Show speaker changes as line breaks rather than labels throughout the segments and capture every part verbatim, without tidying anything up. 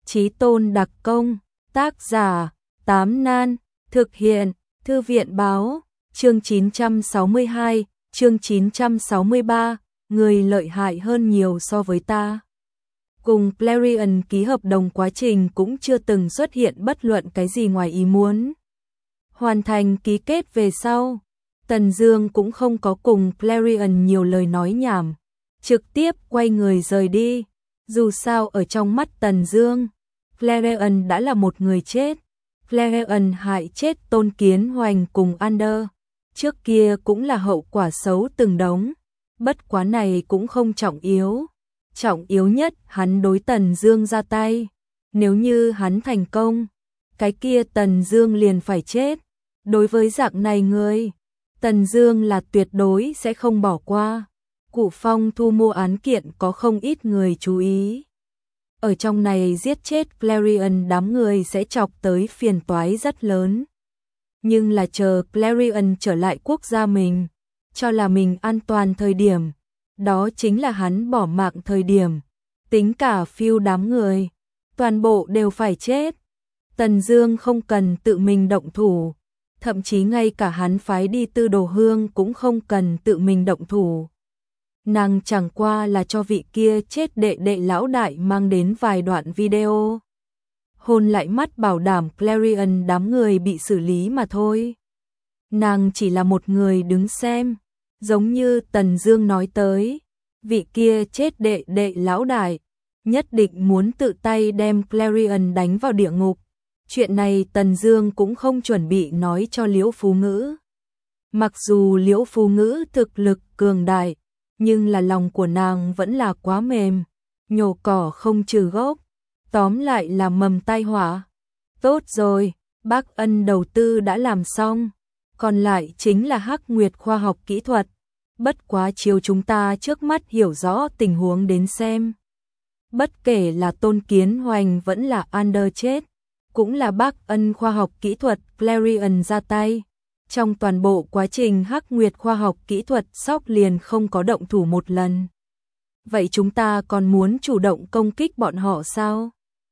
Chí Tôn đặc công, tác giả, Tám Nan, thực hiện, Thư viện báo, chương chín trăm sáu mươi hai, chương chín trăm sáu mươi ba, người lợi hại hơn nhiều so với ta. Cùng Clarion ký hợp đồng quá trình cũng chưa từng xuất hiện bất luận cái gì ngoài ý muốn. Hoàn thành ký kết về sau, Tần Dương cũng không có cùng Clarion nhiều lời nói nhảm, trực tiếp quay người rời đi. Dù sao ở trong mắt Tần Dương, Clarion đã là một người chết. Clarion hại chết Tôn Kiến Hoành cùng Ander, trước kia cũng là hậu quả xấu từng đống, bất quá này cũng không trọng yếu. Trọng yếu nhất hắn đối Tần Dương ra tay, nếu như hắn thành công, cái kia Tần Dương liền phải chết. Đối với dạng này người, Tần Dương là tuyệt đối sẽ không bỏ qua. Cụ Phong thu mua án kiện có không ít người chú ý. Ở trong này giết chết Clarion đám người sẽ chọc tới phiền toái rất lớn. Nhưng là chờ Clarion trở lại quốc gia mình, cho là mình an toàn thời điểm, đó chính là hắn bỏ mạng thời điểm. Tính cả phiêu đám người, toàn bộ đều phải chết. Tần Dương không cần tự mình động thủ, thậm chí ngay cả hắn phái đi Tư Đồ Hương cũng không cần tự mình động thủ. Nàng chẳng qua là cho vị kia chết đệ đệ lão đại mang đến vài đoạn video, hôn lại mắt bảo đảm Clarion đám người bị xử lý mà thôi. Nàng chỉ là một người đứng xem, giống như Tần Dương nói tới, vị kia chết đệ đệ lão đại, nhất định muốn tự tay đem Clarion đánh vào địa ngục. Chuyện này Tần Dương cũng không chuẩn bị nói cho Liễu Phú Ngữ. Mặc dù Liễu Phú Ngữ thực lực cường đại, nhưng là lòng của nàng vẫn là quá mềm, nhổ cỏ không trừ gốc, tóm lại là mầm tai họa. Tốt rồi, Bác Ân đầu tư đã làm xong, còn lại chính là Hắc Nguyệt khoa học kỹ thuật. Bất quá chiếu chúng ta trước mắt hiểu rõ tình huống đến xem. Bất kể là Tôn Kiến Hoành vẫn là Ander chết, cũng là Bác Ân khoa học kỹ thuật Clarion ra tay. Trong toàn bộ quá trình Hắc Nguyệt khoa học kỹ thuật sóc liền không có động thủ một lần. Vậy chúng ta còn muốn chủ động công kích bọn họ sao?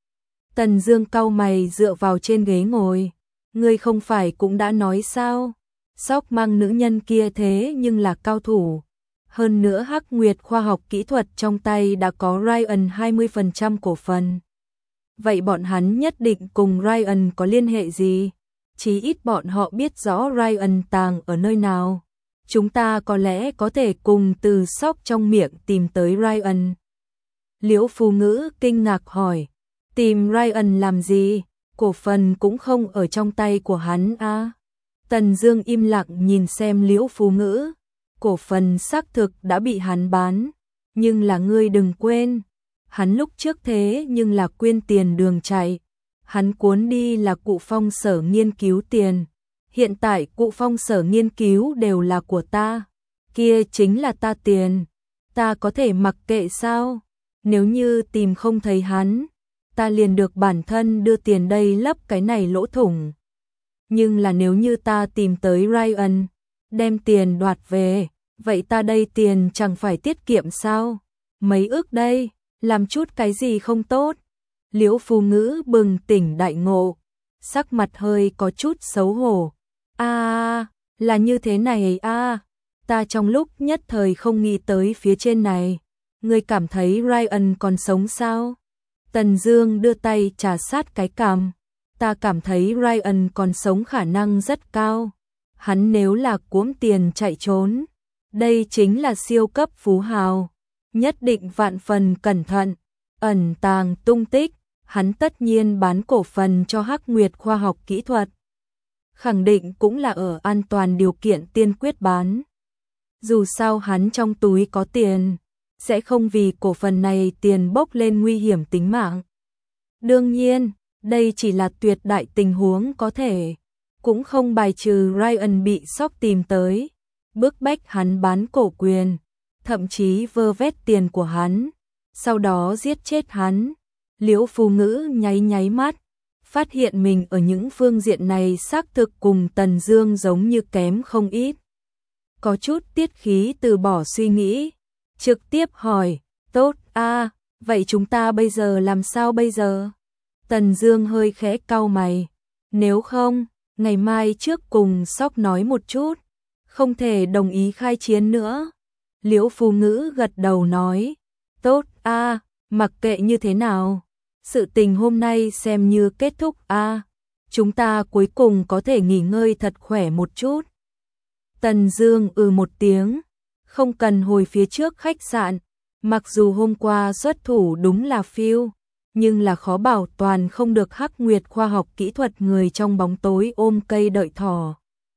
Tần Dương cau mày dựa vào trên ghế ngồi. Ngươi không phải cũng đã nói sao? Sóc mang nữ nhân kia thế nhưng là cao thủ. Hơn nữa Hắc Nguyệt khoa học kỹ thuật trong tay đã có Ryan hai mươi phần trăm cổ phần. Vậy bọn hắn nhất định cùng Ryan có liên hệ gì? Chí ít bọn họ biết rõ Ryan tàng ở nơi nào. Chúng ta có lẽ có thể cùng từ Sóc trong miệng tìm tới Ryan. Liễu Phú Ngữ kinh ngạc hỏi, tìm Ryan làm gì? Cổ phần cũng không ở trong tay của hắn à? Tần Dương im lặng nhìn xem Liễu Phú Ngữ. Cổ phần xác thực đã bị hắn bán, nhưng là ngươi đừng quên, hắn lúc trước thế nhưng là quyên tiền đường chạy. Hắn cuốn đi là Cụ Phong sở nghiên cứu tiền. Hiện tại Cụ Phong sở nghiên cứu đều là của ta. Kia chính là ta tiền. Ta có thể mặc kệ sao? Nếu như tìm không thấy hắn, ta liền được bản thân đưa tiền đây lấp cái này lỗ thủng. Nhưng là nếu như ta tìm tới Ryan, đem tiền đoạt về, vậy ta đây tiền chẳng phải tiết kiệm sao? Mấy ước đây, làm chút cái gì không tốt? Liễu Phú Ngữ bừng tỉnh đại ngộ, sắc mặt hơi có chút xấu hổ. A, à, là như thế này a, à, ta trong lúc nhất thời không nghĩ tới phía trên này. Ngươi cảm thấy Ryan còn sống sao? Tần Dương đưa tay trà sát cái cằm. Ta cảm thấy Ryan còn sống khả năng rất cao. Hắn nếu là cuỗm tiền chạy trốn, đây chính là siêu cấp phú hào, nhất định vạn phần cẩn thận, ẩn tàng tung tích. Hắn tất nhiên bán cổ phần cho Hắc Nguyệt khoa học kỹ thuật. Khẳng định cũng là ở an toàn điều kiện tiên quyết bán. Dù sao hắn trong túi có tiền, sẽ không vì cổ phần này tiền bốc lên nguy hiểm tính mạng. Đương nhiên, đây chỉ là tuyệt đại tình huống có thể, cũng không bài trừ Ryan bị Sóc tìm tới, bức bách hắn bán cổ quyền, thậm chí vơ vét tiền của hắn, sau đó giết chết hắn. Liễu Phú Ngữ nháy nháy mắt, phát hiện mình ở những phương diện này xác thực cùng Tần Dương giống như kém không ít. Có chút tiết khí từ bỏ suy nghĩ, trực tiếp hỏi, tốt a, à, vậy chúng ta bây giờ làm sao bây giờ? Tần Dương hơi khẽ cau mày. Nếu không, ngày mai trước cùng Sóc nói một chút, không thể đồng ý khai chiến nữa. Liễu Phù Ngữ gật đầu nói, tốt a, mặc kệ như thế nào, sự tình hôm nay xem như kết thúc a, chúng ta cuối cùng có thể nghỉ ngơi thật khỏe một chút. Tần Dương ừ một tiếng, không cần hồi phía trước khách sạn, mặc dù hôm qua xuất thủ đúng là phiêu, nhưng là khó bảo toàn không được Hắc Nguyệt khoa học kỹ thuật người trong bóng tối ôm cây đợi thỏ.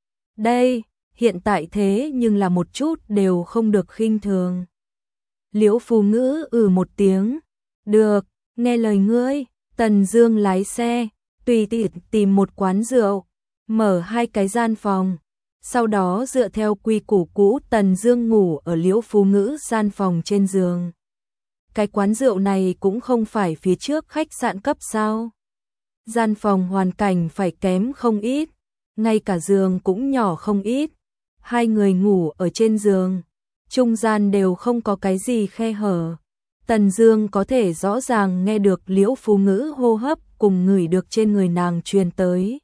Đây, hiện tại thế nhưng là một chút đều không được khinh thường. Liễu Phù Ngữ ừ một tiếng, được, nghe lời ngươi. Tần Dương lái xe, tùy tiện tìm một quán rượu, mở hai cái gian phòng. Sau đó dựa theo quy củ cũ, Tần Dương ngủ ở Liễu Phù Ngữ gian phòng trên giường. Cái quán rượu này cũng không phải phía trước khách sạn cấp sao. Gian phòng hoàn cảnh phải kém không ít, ngay cả giường cũng nhỏ không ít. Hai người ngủ ở trên giường, trung gian đều không có cái gì khe hở. Tần Dương có thể rõ ràng nghe được Liễu Phù Ngữ hô hấp cùng ngửi được trên người nàng truyền tới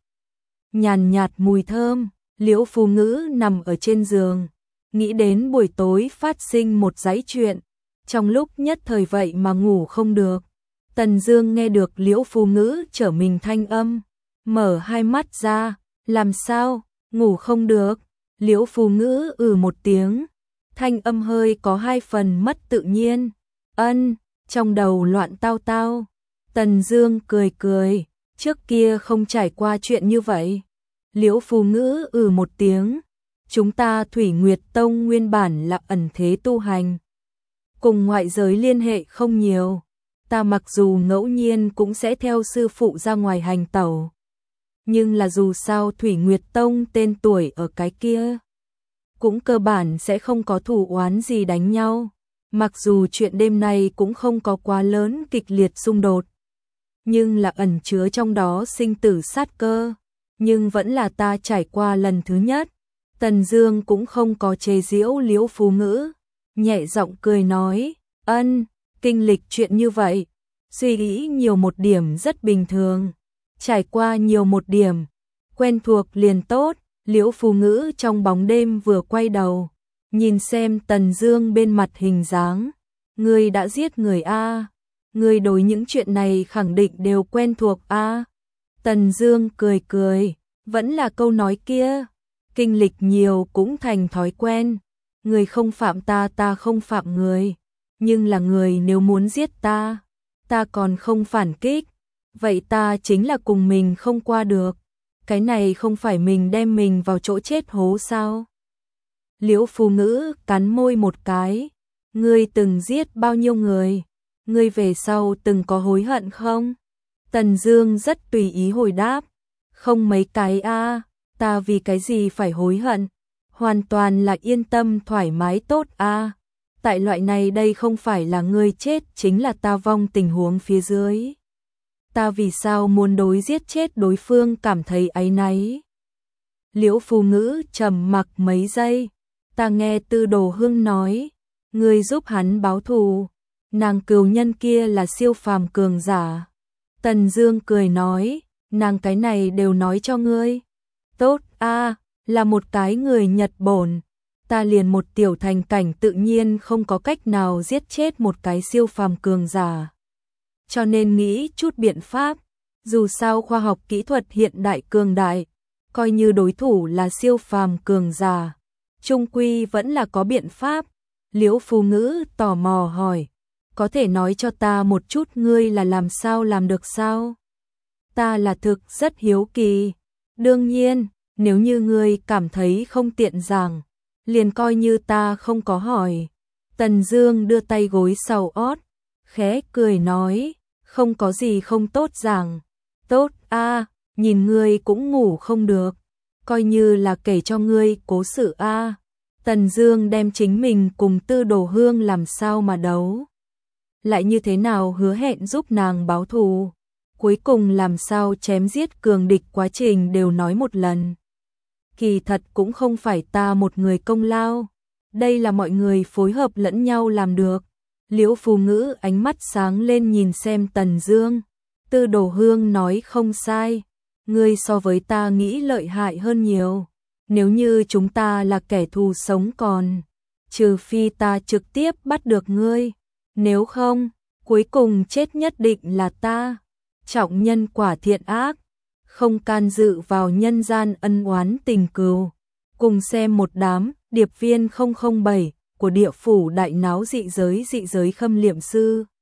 nhàn nhạt mùi thơm. Liễu Phù Ngữ nằm ở trên giường, nghĩ đến buổi tối phát sinh một dãy chuyện, trong lúc nhất thời vậy mà ngủ không được. Tần Dương nghe được Liễu Phù Ngữ trở mình thanh âm, mở hai mắt ra, làm sao, ngủ không được? Liễu Phù Ngữ ừ một tiếng, thanh âm hơi có hai phần mất tự nhiên. Ân, trong đầu loạn tao tao. Tần Dương cười cười, trước kia không trải qua chuyện như vậy. Liễu Phù Ngữ ừ một tiếng, chúng ta Thủy Nguyệt Tông nguyên bản là ẩn thế tu hành, cùng ngoại giới liên hệ không nhiều. Ta mặc dù ngẫu nhiên cũng sẽ theo sư phụ ra ngoài hành tẩu, nhưng là dù sao Thủy Nguyệt Tông tên tuổi ở cái kia, cũng cơ bản sẽ không có thù oán gì đánh nhau. Mặc dù chuyện đêm nay cũng không có quá lớn kịch liệt xung đột, nhưng là ẩn chứa trong đó sinh tử sát cơ, nhưng vẫn là ta trải qua lần thứ nhất. Tần Dương cũng không có chế giễu Liễu Phù Ngữ, nhẹ giọng cười nói, ân, kinh lịch chuyện như vậy, suy nghĩ nhiều một điểm rất bình thường, trải qua nhiều một điểm, quen thuộc liền tốt. Liễu Phù Ngữ trong bóng đêm vừa quay đầu, nhìn xem Tần Dương bên mặt hình dáng, ngươi đã giết người a, ngươi đối những chuyện này khẳng định đều quen thuộc a. Tần Dương cười cười, vẫn là câu nói kia, kinh lịch nhiều cũng thành thói quen, người không phạm ta ta không phạm người, nhưng là người nếu muốn giết ta, ta còn không phản kích, vậy ta chính là cùng mình không qua được, cái này không phải mình đem mình vào chỗ chết hố sao? Liễu Phù Ngữ cắn môi một cái, ngươi từng giết bao nhiêu người, ngươi về sau từng có hối hận không? Tần Dương rất tùy ý hồi đáp, không mấy cái a, ta vì cái gì phải hối hận, hoàn toàn là yên tâm thoải mái tốt a. Tại loại này đây không phải là ngươi chết chính là ta vong tình huống phía dưới. Ta vì sao muốn đối giết chết đối phương cảm thấy áy náy? Liễu Phù Ngữ trầm mặc mấy giây, ta nghe Tư Đồ Hương nói, ngươi giúp hắn báo thù, nàng cừu nhân kia là siêu phàm cường giả. Tần Dương cười nói, nàng cái này đều nói cho ngươi. Tốt a, là một cái người Nhật bổn, ta liền một tiểu thành cảnh tự nhiên không có cách nào giết chết một cái siêu phàm cường giả. Cho nên nghĩ chút biện pháp, dù sao khoa học kỹ thuật hiện đại cường đại, coi như đối thủ là siêu phàm cường giả, chung quy vẫn là có biện pháp. Liễu Phù Ngữ tò mò hỏi, có thể nói cho ta một chút ngươi là làm sao làm được sao? Ta là thực rất hiếu kỳ. Đương nhiên, nếu như ngươi cảm thấy không tiện giảng, liền coi như ta không có hỏi. Tần Dương đưa tay gối sau ót, khẽ cười nói, không có gì không tốt giảng. Tốt a, nhìn ngươi cũng ngủ không được, coi như là kể cho ngươi cố sự a. Tần Dương đem chính mình cùng Tư Đồ Hương làm sao mà đấu, lại như thế nào hứa hẹn giúp nàng báo thù, cuối cùng làm sao chém giết cường địch quá trình đều nói một lần. Kỳ thật cũng không phải ta một người công lao, đây là mọi người phối hợp lẫn nhau làm được. Liễu Phù Ngữ ánh mắt sáng lên nhìn xem Tần Dương, Tư Đồ Hương nói không sai, ngươi so với ta nghĩ lợi hại hơn nhiều. Nếu như chúng ta là kẻ thù sống còn, trừ phi ta trực tiếp bắt được ngươi, nếu không, cuối cùng chết nhất định là ta. Trọng nhân quả thiện ác, không can dự vào nhân gian ân oán tình cừu. Cùng xem một đám điệp viên không không bảy của địa phủ đại náo dị giới dị giới Khâm Liệm Sư.